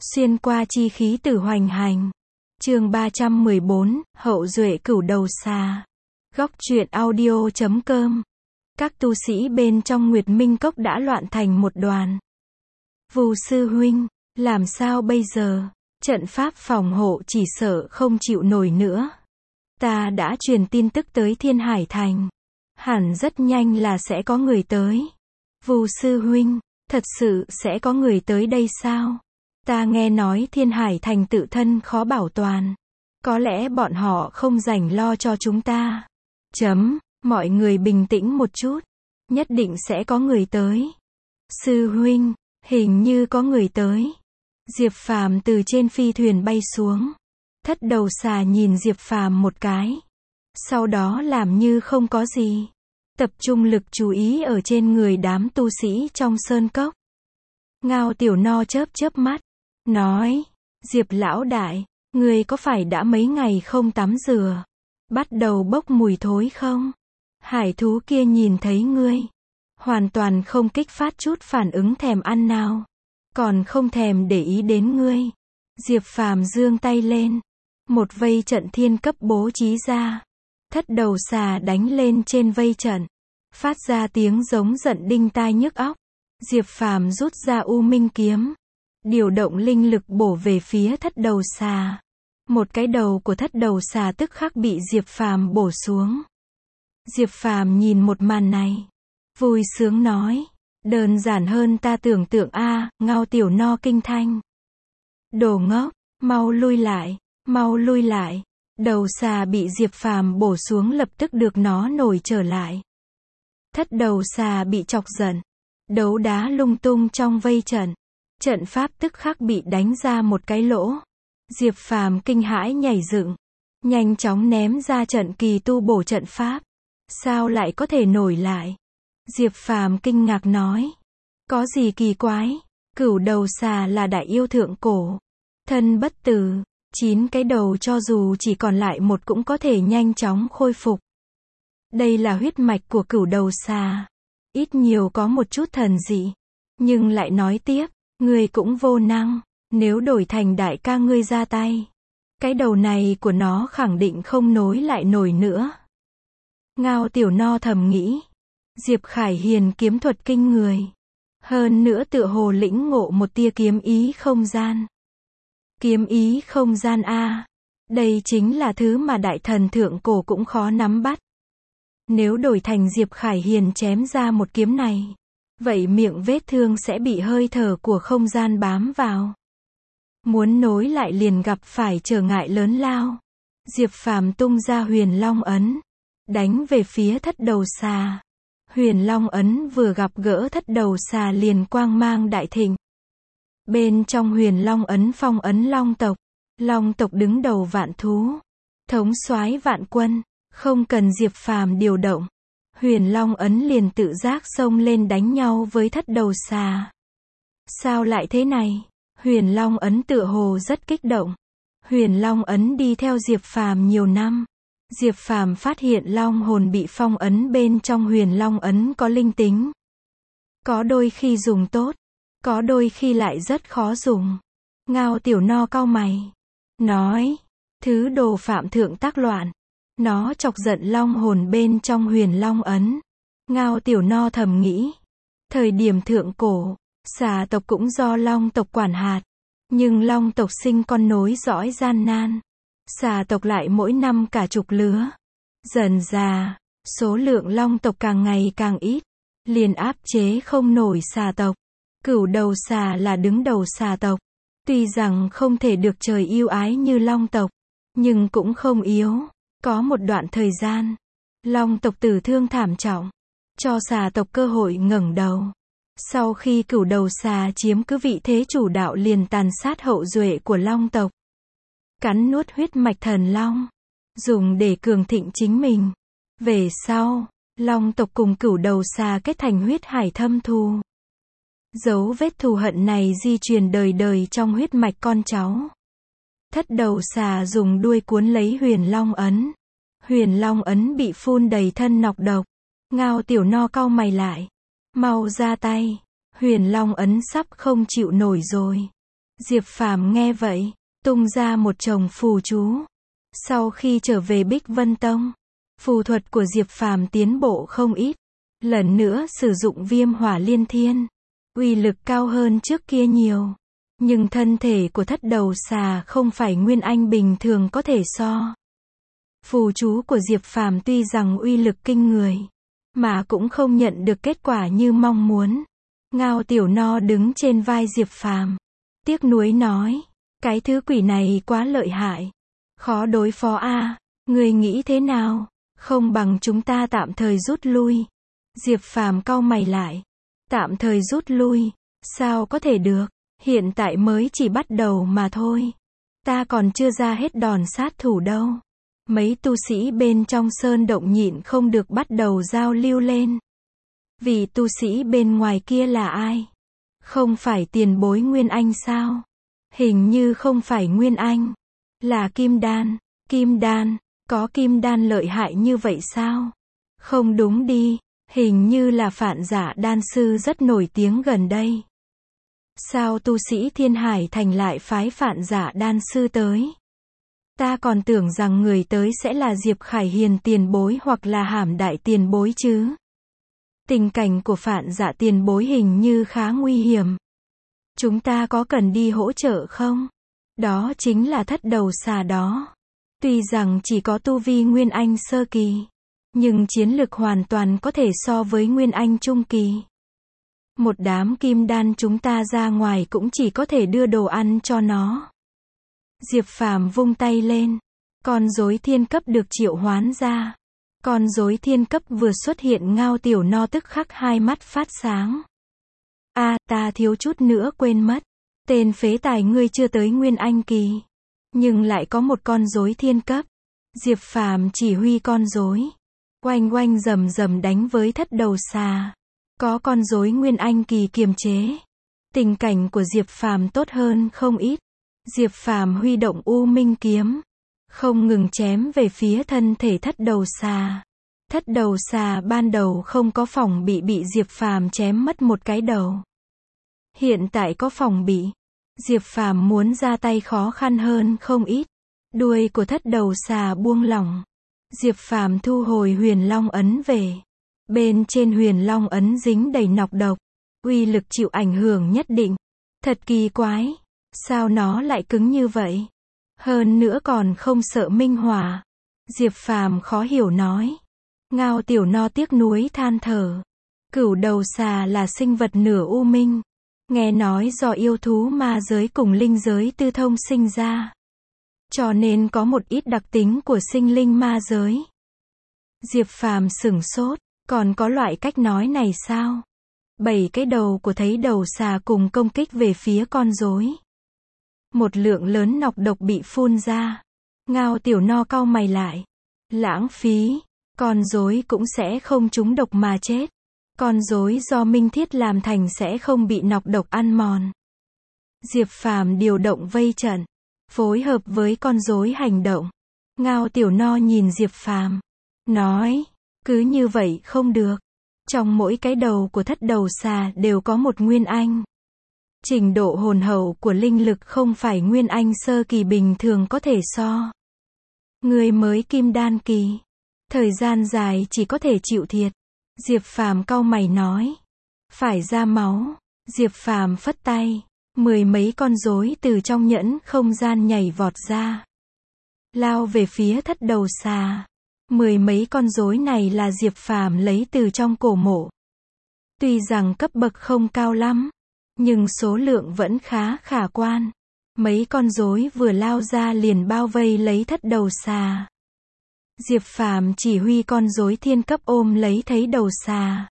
Xuyên qua chi khí tử hoành hành. Chương 314, Hậu duệ cửu đầu xà. Góc truyện audio.com. Các tu sĩ bên trong Nguyệt Minh Cốc đã loạn thành một đoàn. Vù sư huynh, làm sao bây giờ? Trận pháp phòng hộ chỉ sợ không chịu nổi nữa. Ta đã truyền tin tức tới Thiên Hải Thành. Hẳn rất nhanh là sẽ có người tới. Vù sư huynh, thật sự sẽ có người tới đây sao? Ta nghe nói Thiên Hải Thành tự thân khó bảo toàn. Có lẽ bọn họ không rảnh lo cho chúng ta. Mọi người bình tĩnh một chút. Nhất định sẽ có người tới. Sư huynh, hình như có người tới. Diệp Phàm từ trên phi thuyền bay xuống. Thất đầu xà nhìn Diệp Phàm một cái. Sau đó làm như không có gì. Tập trung lực chú ý ở trên người đám tu sĩ trong sơn cốc. Ngao Tiểu No chớp chớp mắt. Nói, Diệp lão đại, ngươi có phải đã mấy ngày không tắm rửa? Bắt đầu bốc mùi thối không? Hải thú kia nhìn thấy ngươi. Hoàn toàn không kích phát chút phản ứng thèm ăn nào. Còn không thèm để ý đến ngươi. Diệp Phàm giương tay lên. Một vây trận thiên cấp bố trí ra. Thất đầu xà đánh lên trên vây trận. Phát ra tiếng giống giận đinh tai nhức óc. Diệp Phàm rút ra U Minh kiếm. Điều động linh lực bổ về phía thất đầu xà. Một cái đầu của thất đầu xà tức khắc bị Diệp Phàm bổ xuống. Diệp Phàm nhìn một màn này. Vui sướng nói. Đơn giản hơn ta tưởng tượng a. Ngao Tiểu No kinh thanh. Đồ ngốc, mau lui lại, mau lui lại. Đầu xà bị Diệp Phàm bổ xuống lập tức được nó nổi trở lại. Thất đầu xà bị chọc giận. Đấu đá lung tung trong vây trận. Trận pháp tức khắc bị đánh ra một cái lỗ. Diệp Phàm kinh hãi nhảy dựng. Nhanh chóng ném ra trận kỳ tu bổ trận pháp. Sao lại có thể nổi lại? Diệp Phàm kinh ngạc nói. Có gì kỳ quái? Cửu đầu xà là đại yêu thượng cổ. Thân bất tử. 9 cái đầu cho dù chỉ còn lại một cũng có thể nhanh chóng khôi phục. Đây là huyết mạch của cửu đầu xà. Ít nhiều có một chút thần dị. Nhưng lại nói tiếp. Ngươi cũng vô năng, nếu đổi thành đại ca ngươi ra tay. Cái đầu này của nó khẳng định không nối lại nổi nữa. Ngao Tiểu No thầm nghĩ. Diệp Khải Hiền kiếm thuật kinh người. Hơn nữa tựa hồ lĩnh ngộ một tia kiếm ý không gian. Kiếm ý không gian a. Đây chính là thứ mà đại thần thượng cổ cũng khó nắm bắt. Nếu đổi thành Diệp Khải Hiền chém ra một kiếm này. Vậy miệng vết thương sẽ bị hơi thở của không gian bám vào. Muốn nối lại liền gặp phải trở ngại lớn lao. Diệp Phàm tung ra Huyền Long ấn. Đánh về phía thất đầu xà. Huyền Long ấn vừa gặp gỡ thất đầu xà liền quang mang đại thịnh. Bên trong Huyền Long ấn phong ấn Long tộc. Long tộc đứng đầu vạn thú. Thống soái vạn quân. Không cần Diệp Phàm điều động. Huyền Long ấn liền tự giác xông lên đánh nhau với thất đầu xà. Sao lại thế này? Huyền Long ấn tựa hồ rất kích động. Huyền Long ấn đi theo Diệp Phàm nhiều năm. Diệp Phàm phát hiện long hồn bị phong ấn bên trong Huyền Long ấn có linh tính. Có đôi khi dùng tốt, có đôi khi lại rất khó dùng. Ngao Tiểu No cau mày. Nói, thứ đồ phạm thượng tác loạn. Nó chọc giận long hồn bên trong Huyền Long ấn. Ngao Tiểu No thầm nghĩ. Thời điểm thượng cổ, xà tộc cũng do long tộc quản hạt. Nhưng long tộc sinh con nối dõi gian nan. Xà tộc lại mỗi năm cả chục lứa. Dần dà, số lượng long tộc càng ngày càng ít. Liền áp chế không nổi xà tộc. Cửu đầu xà là đứng đầu xà tộc. Tuy rằng không thể được trời yêu ái như long tộc. Nhưng cũng không yếu. Có một đoạn thời gian, long tộc tử thương thảm trọng, cho xà tộc cơ hội ngẩng đầu. Sau khi cửu đầu xà chiếm cứ vị thế chủ đạo liền tàn sát hậu duệ của long tộc. Cắn nuốt huyết mạch thần long, dùng để cường thịnh chính mình. Về sau, long tộc cùng cửu đầu xà kết thành huyết hải thâm thù. Dấu vết thù hận này di truyền đời đời trong huyết mạch con cháu. Thất đầu xà dùng đuôi cuốn lấy Huyền Long ấn. Huyền Long ấn bị phun đầy thân nọc độc. Ngao Tiểu No cau mày lại. Mau ra tay. Huyền Long ấn sắp không chịu nổi rồi. Diệp Phàm nghe vậy, tung ra một chồng phù chú. Sau khi trở về Bích Vân Tông, phù thuật của Diệp Phàm tiến bộ không ít. Lần nữa sử dụng viêm hỏa liên thiên, uy lực cao hơn trước kia nhiều. Nhưng thân thể của thất đầu xà không phải nguyên anh bình thường có thể so. Phù chú của Diệp Phàm tuy rằng uy lực kinh người, mà cũng không nhận được kết quả như mong muốn. Ngao Tiểu No đứng trên vai Diệp Phàm, tiếc nuối nói, cái thứ quỷ này quá lợi hại, khó đối phó a, ngươi nghĩ thế nào? Không bằng chúng ta tạm thời rút lui. Diệp Phàm cau mày lại, tạm thời rút lui, sao có thể được, hiện tại mới chỉ bắt đầu mà thôi. Ta còn chưa ra hết đòn sát thủ đâu. Mấy tu sĩ bên trong sơn động nhịn không được bắt đầu giao lưu lên. Vị tu sĩ bên ngoài kia là ai? Không phải tiền bối Nguyên Anh sao? Hình như không phải Nguyên Anh, là Kim Đan. Kim Đan, có Kim Đan lợi hại như vậy sao? Không đúng đi, hình như là Phạn Giả đan sư rất nổi tiếng gần đây. Sao tu sĩ Thiên Hải Thành lại phái Phạn Giả đan sư tới? Ta còn tưởng rằng người tới sẽ là Diệp Khải Hiền tiền bối hoặc là Hàm Đại tiền bối chứ. Tình cảnh của Phạn Giả tiền bối hình như khá nguy hiểm. Chúng ta có cần đi hỗ trợ không? Đó chính là thất đầu xà đó. Tuy rằng chỉ có tu vi Nguyên Anh sơ kỳ, nhưng chiến lực hoàn toàn có thể so với Nguyên Anh trung kỳ. Một đám kim đan chúng ta ra ngoài cũng chỉ có thể đưa đồ ăn cho nó. Diệp Phàm vung tay lên, con rối thiên cấp được triệu hoán ra. Con rối thiên cấp vừa xuất hiện, Ngao Tiểu No tức khắc hai mắt phát sáng. A, ta thiếu chút nữa quên mất. Tên phế tài ngươi chưa tới Nguyên Anh kỳ, nhưng lại có một con rối thiên cấp. Diệp Phàm chỉ huy con rối, oanh oanh rầm rầm đánh với thất đầu xà. Có con rối Nguyên Anh kỳ kiềm chế, tình cảnh của Diệp Phàm tốt hơn không ít. Diệp Phàm huy động U Minh kiếm, không ngừng chém về phía thân thể thất đầu xà. Thất đầu xà ban đầu không có phòng bị Diệp Phàm chém mất một cái đầu. Hiện tại có phòng bị, Diệp Phàm muốn ra tay khó khăn hơn không ít. Đuôi của thất đầu xà buông lỏng, Diệp Phàm thu hồi Huyền Long ấn về. Bên trên Huyền Long ấn dính đầy nọc độc, uy lực chịu ảnh hưởng nhất định. Thật kỳ quái, sao nó lại cứng như vậy? Hơn nữa còn không sợ minh hỏa. Diệp Phàm khó hiểu nói. Ngao Tiểu No tiếc nuối than thở. Cửu đầu xà là sinh vật nửa u minh, nghe nói do yêu thú ma giới cùng linh giới tư thông sinh ra, cho nên có một ít đặc tính của sinh linh ma giới. Diệp Phàm sửng sốt, còn có loại cách nói này sao? 7 cái đầu của thấy đầu xà cùng công kích về phía con rối. Một lượng lớn nọc độc bị phun ra. Ngao Tiểu No cau mày lại. Lãng phí, con rối cũng sẽ không trúng độc mà chết. Con rối do minh thiết làm thành sẽ không bị nọc độc ăn mòn. Diệp Phàm điều động vây trận, phối hợp với con rối hành động. Ngao Tiểu No nhìn Diệp Phàm, nói, cứ như vậy không được. Trong mỗi cái đầu của thất đầu xà đều có một Nguyên Anh. Trình độ hồn hậu của linh lực không phải Nguyên Anh sơ kỳ bình thường có thể so. Người mới Kim Đan kỳ, thời gian dài chỉ có thể chịu thiệt. Diệp Phàm cau mày nói, phải ra máu. Diệp Phàm phất tay, 10 mấy con rối từ trong nhẫn không gian nhảy vọt ra, lao về phía thất đầu xà. 10 mấy con rối này là Diệp Phàm lấy từ trong cổ mộ. Tuy rằng cấp bậc không cao lắm, nhưng số lượng vẫn khá khả quan. Mấy con rối vừa lao ra liền bao vây lấy thất đầu xà. Diệp Phàm chỉ huy con rối thiên cấp ôm lấy thấy đầu xà.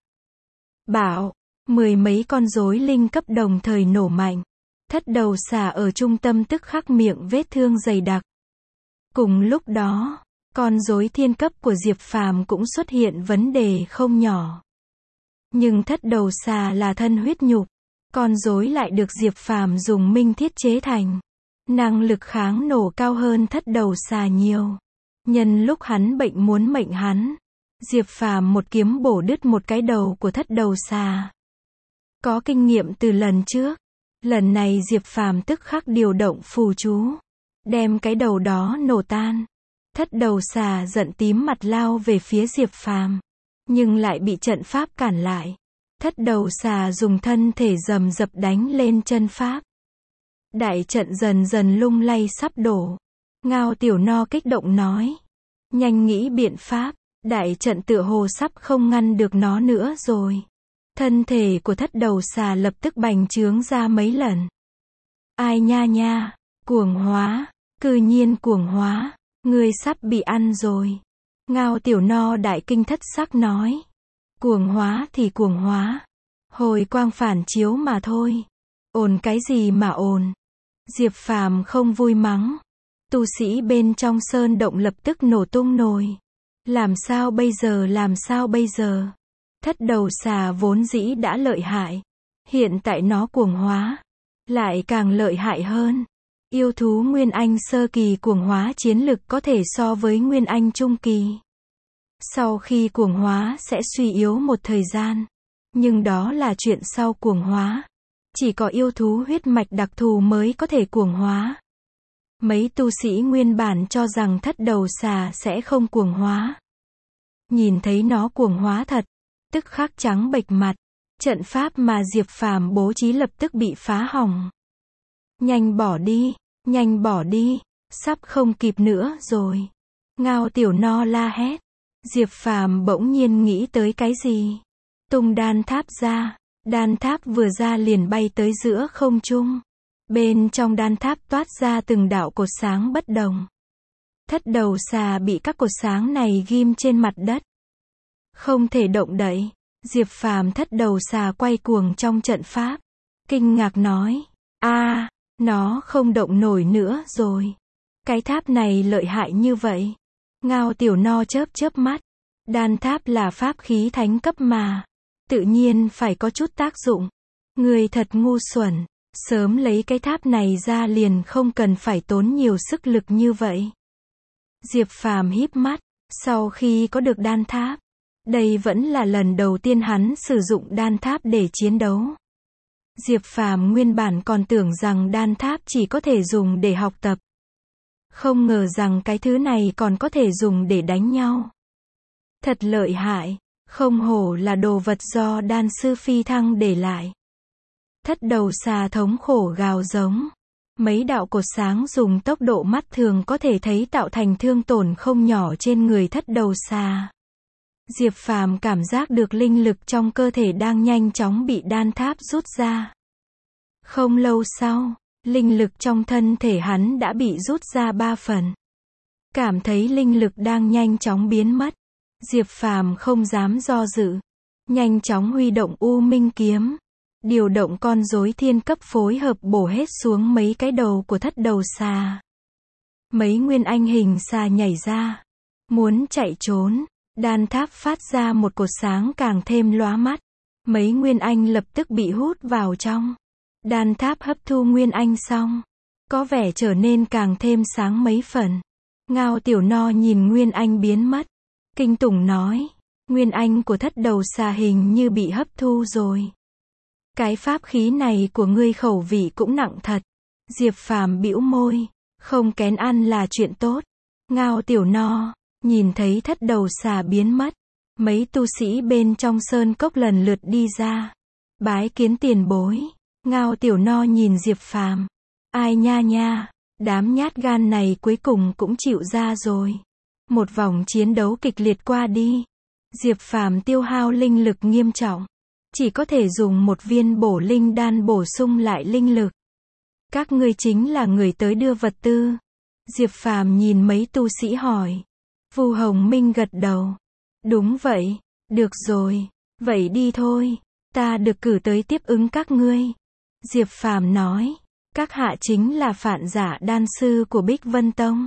Bảo, 10 mấy con rối linh cấp đồng thời nổ mạnh. Thất đầu xà ở trung tâm tức khắc miệng vết thương dày đặc. Cùng lúc đó, con rối thiên cấp của Diệp Phàm cũng xuất hiện vấn đề không nhỏ. Nhưng thất đầu xà là thân huyết nhục, con rối lại được Diệp Phàm dùng minh thiết chế thành. Năng lực kháng nổ cao hơn thất đầu xà nhiều. Nhân lúc hắn bệnh muốn mệnh hắn, Diệp Phàm một kiếm bổ đứt một cái đầu của thất đầu xà. Có kinh nghiệm từ lần trước, Lần này Diệp Phàm tức khắc điều động phù chú, đem cái đầu đó nổ tan. Thất đầu xà giận tím mặt lao về phía Diệp Phàm, nhưng lại bị trận pháp cản lại. Thất đầu xà dùng thân thể rầm rập đánh lên chân pháp. Đại trận dần dần lung lay sắp đổ. Ngao Tiểu No kích động nói. Nhanh nghĩ biện pháp, đại trận tựa hồ sắp không ngăn được nó nữa rồi. Thân thể của thất đầu xà lập tức bành trướng ra mấy lần. Ai nha nha, cuồng hóa, cư nhiên cuồng hóa, ngươi sắp bị ăn rồi. Ngao Tiểu No đại kinh thất sắc nói. Cuồng hóa thì cuồng hóa. Hồi quang phản chiếu mà thôi. Ồn cái gì mà ồn. Diệp Phàm không vui mắng. Tu sĩ bên trong sơn động lập tức nổ tung nồi. Làm sao bây giờ, làm sao bây giờ? Thất đầu xà vốn dĩ đã lợi hại. Hiện tại nó cuồng hóa. Lại càng lợi hại hơn. Yêu thú Nguyên Anh sơ kỳ cuồng hóa chiến lực có thể so với Nguyên Anh trung kỳ. Sau khi cuồng hóa sẽ suy yếu một thời gian. Nhưng đó là chuyện sau cuồng hóa. Chỉ có yêu thú huyết mạch đặc thù mới có thể cuồng hóa. Mấy tu sĩ nguyên bản cho rằng thất đầu xà sẽ không cuồng hóa. Nhìn thấy nó cuồng hóa thật, tức khắc trắng bệch mặt. Trận pháp mà Diệp Phàm bố trí lập tức bị phá hỏng. Nhanh bỏ đi, nhanh bỏ đi, sắp không kịp nữa rồi. Ngao Tiểu No la hét. Diệp Phàm bỗng nhiên nghĩ tới cái gì. Tung đan tháp ra. Đan tháp vừa ra liền bay tới giữa không trung. Bên trong đan tháp toát ra từng đạo cột sáng bất đồng. Thất đầu xà bị các cột sáng này ghim trên mặt đất. Không thể động đậy. Diệp Phàm thất đầu xà quay cuồng trong trận pháp. Kinh ngạc nói. Nó không động nổi nữa rồi. Cái tháp này lợi hại như vậy. Ngao Tiểu No chớp chớp mắt. Đan tháp là pháp khí thánh cấp mà. Tự nhiên phải có chút tác dụng. Người thật ngu xuẩn. Sớm lấy cái tháp này ra liền không cần phải tốn nhiều sức lực như vậy. Diệp Phàm híp mắt. Sau khi có được đan tháp, đây vẫn là lần đầu tiên hắn sử dụng đan tháp để chiến đấu. Diệp Phàm nguyên bản còn tưởng rằng đan tháp chỉ có thể dùng để học tập. Không ngờ rằng cái thứ này còn có thể dùng để đánh nhau. Thật lợi hại. Không hổ là đồ vật do đan sư phi thăng để lại. Thất đầu xà thống khổ gào giống. Mấy đạo cột sáng dùng tốc độ mắt thường có thể thấy tạo thành thương tổn không nhỏ trên người thất đầu xà. Diệp Phàm cảm giác được linh lực trong cơ thể đang nhanh chóng bị đan tháp rút ra. Không lâu sau, linh lực trong thân thể hắn đã bị rút ra 3 phần. Cảm thấy linh lực đang nhanh chóng biến mất. Diệp Phàm không dám do dự. Nhanh chóng huy động U Minh kiếm. Điều động con rối thiên cấp phối hợp bổ hết xuống mấy cái đầu của thất đầu xà. Mấy nguyên anh hình xà nhảy ra. Muốn chạy trốn. Đan tháp phát ra một cột sáng càng thêm lóa mắt. Mấy nguyên anh lập tức bị hút vào trong. Đan tháp hấp thu nguyên anh xong. Có vẻ trở nên càng thêm sáng mấy phần. Ngao Tiểu No nhìn nguyên anh biến mất. Kinh tủng nói. Nguyên anh của thất đầu xà hình như bị hấp thu rồi. Cái pháp khí này của ngươi khẩu vị cũng nặng thật. Diệp Phàm bĩu môi. Không kén ăn là chuyện tốt. Ngao Tiểu No. Nhìn thấy thất đầu xà biến mất. Mấy tu sĩ bên trong sơn cốc lần lượt đi ra. Bái kiến tiền bối. Ngao Tiểu No nhìn Diệp Phàm. Ai nha nha. Đám nhát gan này cuối cùng cũng chịu ra rồi. Một vòng chiến đấu kịch liệt qua đi. Diệp Phàm tiêu hao linh lực nghiêm trọng. Chỉ có thể dùng một viên bổ linh đan bổ sung lại linh lực. Các ngươi chính là người tới đưa vật tư. Diệp Phàm nhìn mấy tu sĩ hỏi. Vu Hồng Minh gật đầu. Đúng vậy. Được rồi. Vậy đi thôi. Ta được cử tới tiếp ứng các ngươi. Diệp Phàm nói. Các hạ chính là Phạn Giả đan sư của Bích Vân Tông.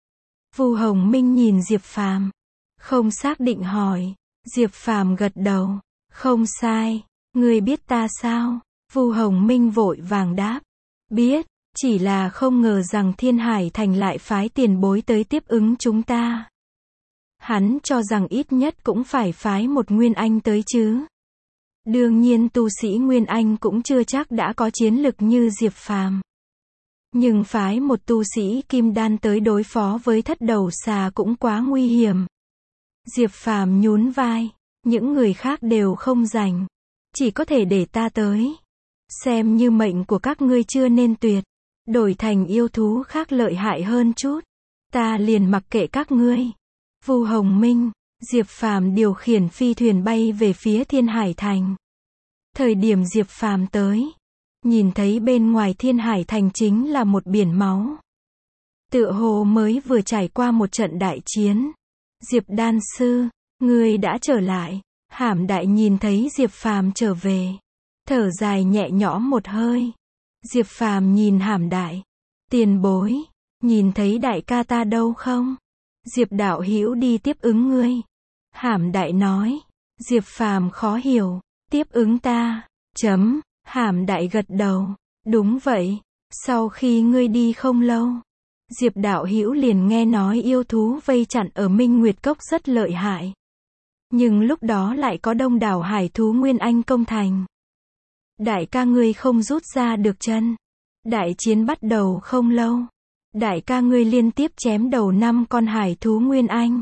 Vu Hồng Minh nhìn Diệp Phàm. Không xác định hỏi. Diệp Phàm gật đầu. Không sai. Ngươi biết ta sao? Vu Hồng Minh vội vàng đáp. Biết. Chỉ là không ngờ rằng Thiên Hải Thành lại phái tiền bối tới tiếp ứng chúng ta. Hắn cho rằng ít nhất cũng phải phái một nguyên anh tới chứ. Đương nhiên tu sĩ Nguyên Anh cũng chưa chắc đã có chiến lực như Diệp Phàm. Nhưng phái một tu sĩ kim đan tới đối phó với thất đầu xà cũng quá nguy hiểm. Diệp Phàm nhún vai, những người khác đều không rảnh, chỉ có thể để ta tới. Xem như mệnh của các ngươi chưa nên tuyệt, đổi thành yêu thú khác lợi hại hơn chút, ta liền mặc kệ các ngươi. Vu Hồng Minh, Diệp Phàm điều khiển phi thuyền bay về phía Thiên Hải Thành. Thời điểm Diệp Phàm tới, nhìn thấy bên ngoài Thiên Hải Thành chính là một biển máu. Tựa hồ mới vừa trải qua một trận đại chiến. Diệp đan sư, ngươi đã trở lại. Hàm Đại nhìn thấy Diệp Phàm trở về, thở dài nhẹ nhõm một hơi. Diệp Phàm nhìn Hàm Đại, tiền bối, nhìn thấy đại ca ta đâu không? Diệp đạo hữu đi tiếp ứng ngươi. Hàm Đại nói. Diệp Phàm khó hiểu, tiếp ứng ta, Hàm Đại gật đầu, đúng vậy, sau khi ngươi đi không lâu, Diệp đạo hữu liền nghe nói yêu thú vây chặn ở Minh Nguyệt Cốc rất lợi hại. Nhưng lúc đó lại có đông đảo hải thú Nguyên Anh công thành. Đại ca ngươi không rút ra được chân. Đại chiến bắt đầu không lâu, đại ca ngươi liên tiếp chém đầu 5 con hải thú Nguyên Anh.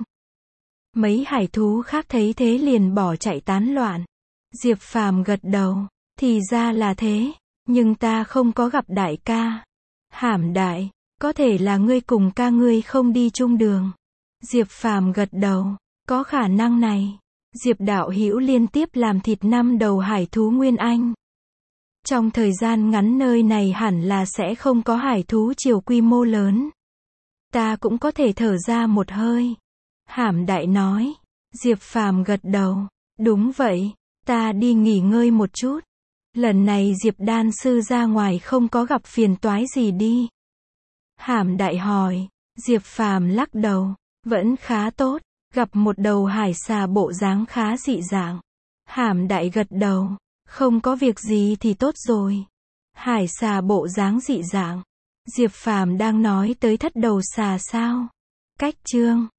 Mấy hải thú khác thấy thế liền bỏ chạy tán loạn. Diệp Phàm gật đầu, thì ra là thế, nhưng ta không có gặp đại ca. Hàm Đại, có thể là ngươi cùng ca ngươi không đi chung đường. Diệp Phàm gật đầu, có khả năng này. Diệp đạo hữu liên tiếp làm thịt 5 đầu hải thú Nguyên Anh. Trong thời gian ngắn nơi này hẳn là sẽ không có hải thú chiều quy mô lớn. Ta cũng có thể thở ra một hơi. Hàm Đại nói. Diệp Phàm gật đầu, đúng vậy, ta đi nghỉ ngơi một chút. Lần này Diệp đan sư ra ngoài không có gặp phiền toái gì đi. Hàm Đại hỏi. Diệp Phàm lắc đầu, vẫn khá tốt, gặp một đầu hải xà bộ dáng khá dị dạng. Hàm Đại gật đầu, không có việc gì thì tốt rồi. Hải xà bộ dáng dị dạng. Diệp Phàm đang nói tới thất đầu xà sao? Cách chương